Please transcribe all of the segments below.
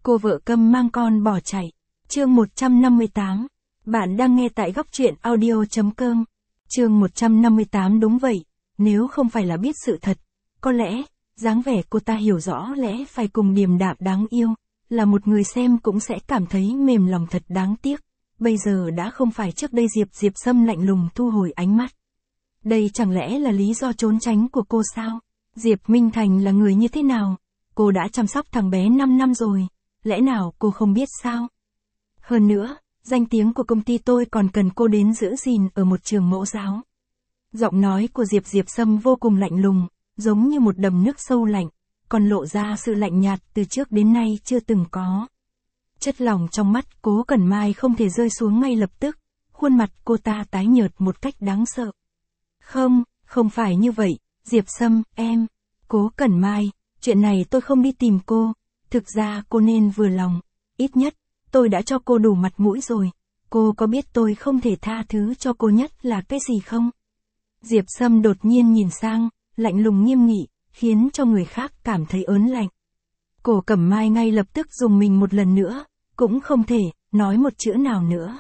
Cô vợ câm mang con bỏ chạy. Chương 158. Bạn đang nghe tại góc truyện audio.com. Chương 158. Đúng vậy, nếu không phải là biết sự thật, có lẽ, dáng vẻ cô ta hiểu rõ lẽ phải cùng điềm đạm đáng yêu, là một người xem cũng sẽ cảm thấy mềm lòng thật đáng tiếc. Bây giờ đã không phải trước đây Diệp Sâm lạnh lùng thu hồi ánh mắt. Đây chẳng lẽ là lý do trốn tránh của cô sao? Diệp Minh Thành là người như thế nào? Cô đã chăm sóc thằng bé 5 năm rồi, lẽ nào cô không biết sao? Hơn nữa, danh tiếng của công ty tôi còn cần cô đến giữ gìn ở một trường mẫu giáo. Giọng nói của Diệp Sâm vô cùng lạnh lùng, giống như một đầm nước sâu lạnh, còn lộ ra sự lạnh nhạt từ trước đến nay chưa từng có. Chất lỏng trong mắt Cố Cẩn Mai không thể rơi xuống ngay lập tức, khuôn mặt cô ta tái nhợt một cách đáng sợ. Không phải như vậy, Diệp Sâm, em. Cố Cẩn Mai, chuyện này tôi không đi tìm cô, thực ra cô nên vừa lòng, ít nhất, tôi đã cho cô đủ mặt mũi rồi, cô có biết tôi không thể tha thứ cho cô nhất là cái gì không? Diệp Sâm đột nhiên nhìn sang, lạnh lùng nghiêm nghị, khiến cho người khác cảm thấy ớn lạnh. Cố Cẩm Mai ngay lập tức dùng mình một lần nữa, cũng không thể, nói một chữ nào nữa.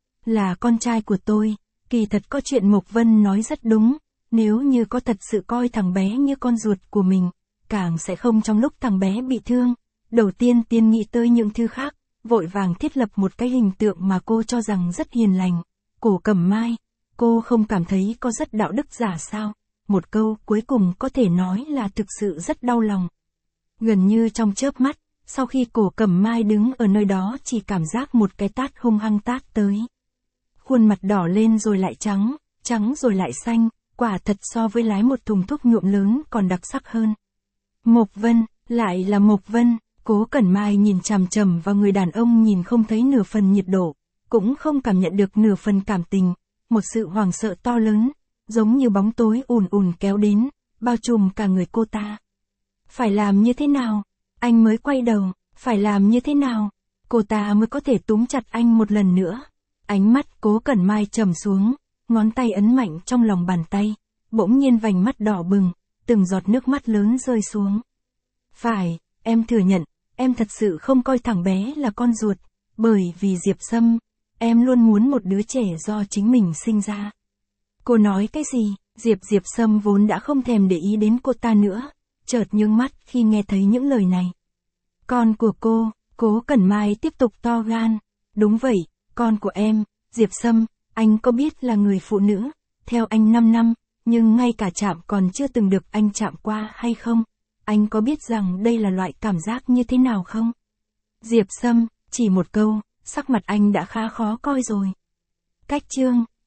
Là con trai của tôi, kỳ thật có chuyện Mộc Vân nói rất đúng, nếu như có thật sự coi thằng bé như con ruột của mình, càng sẽ không trong lúc thằng bé bị thương, đầu tiên nghĩ tới những thứ khác, vội vàng thiết lập một cái hình tượng mà cô cho rằng rất hiền lành. Cố Cẩm Mai, cô không cảm thấy có rất đạo đức giả sao? Một câu cuối cùng có thể nói là thực sự rất đau lòng. Gần như trong chớp mắt, sau khi Cố Cẩm Mai đứng ở nơi đó chỉ cảm giác một cái tát hung hăng tát tới. Khuôn mặt đỏ lên rồi lại trắng, trắng rồi lại xanh, quả thật so với lái một thùng thuốc nhuộm lớn còn đặc sắc hơn. Mộc Vân, lại là Mộc Vân, Cố Cẩn Mai nhìn chằm chằm vào người đàn ông nhìn không thấy nửa phần nhiệt độ, cũng không cảm nhận được nửa phần cảm tình, một sự hoảng sợ to lớn, giống như bóng tối ùn kéo đến, bao trùm cả người cô ta. Phải làm như thế nào? Anh mới quay đầu, phải làm như thế nào? Cô ta mới có thể túm chặt anh một lần nữa. Ánh mắt Cố Cẩn Mai trầm xuống, ngón tay ấn mạnh trong lòng bàn tay, bỗng nhiên vành mắt đỏ bừng, từng giọt nước mắt lớn rơi xuống. Phải, em thừa nhận, em thật sự không coi thằng bé là con ruột, bởi vì Diệp Sâm, em luôn muốn một đứa trẻ do chính mình sinh ra. Cô nói cái gì? Diệp Sâm vốn đã không thèm để ý đến cô ta nữa, chợt nhướng mắt khi nghe thấy những lời này. Con của cô, Cố Cẩn Mai tiếp tục to gan. Đúng vậy, con của em, Diệp Sâm, anh có biết là người phụ nữ, theo anh 5 năm, nhưng ngay cả chạm còn chưa từng được anh chạm qua hay không? Anh có biết rằng đây là loại cảm giác như thế nào không? Diệp Sâm, chỉ một câu, sắc mặt anh đã khá khó coi rồi. Cách chương,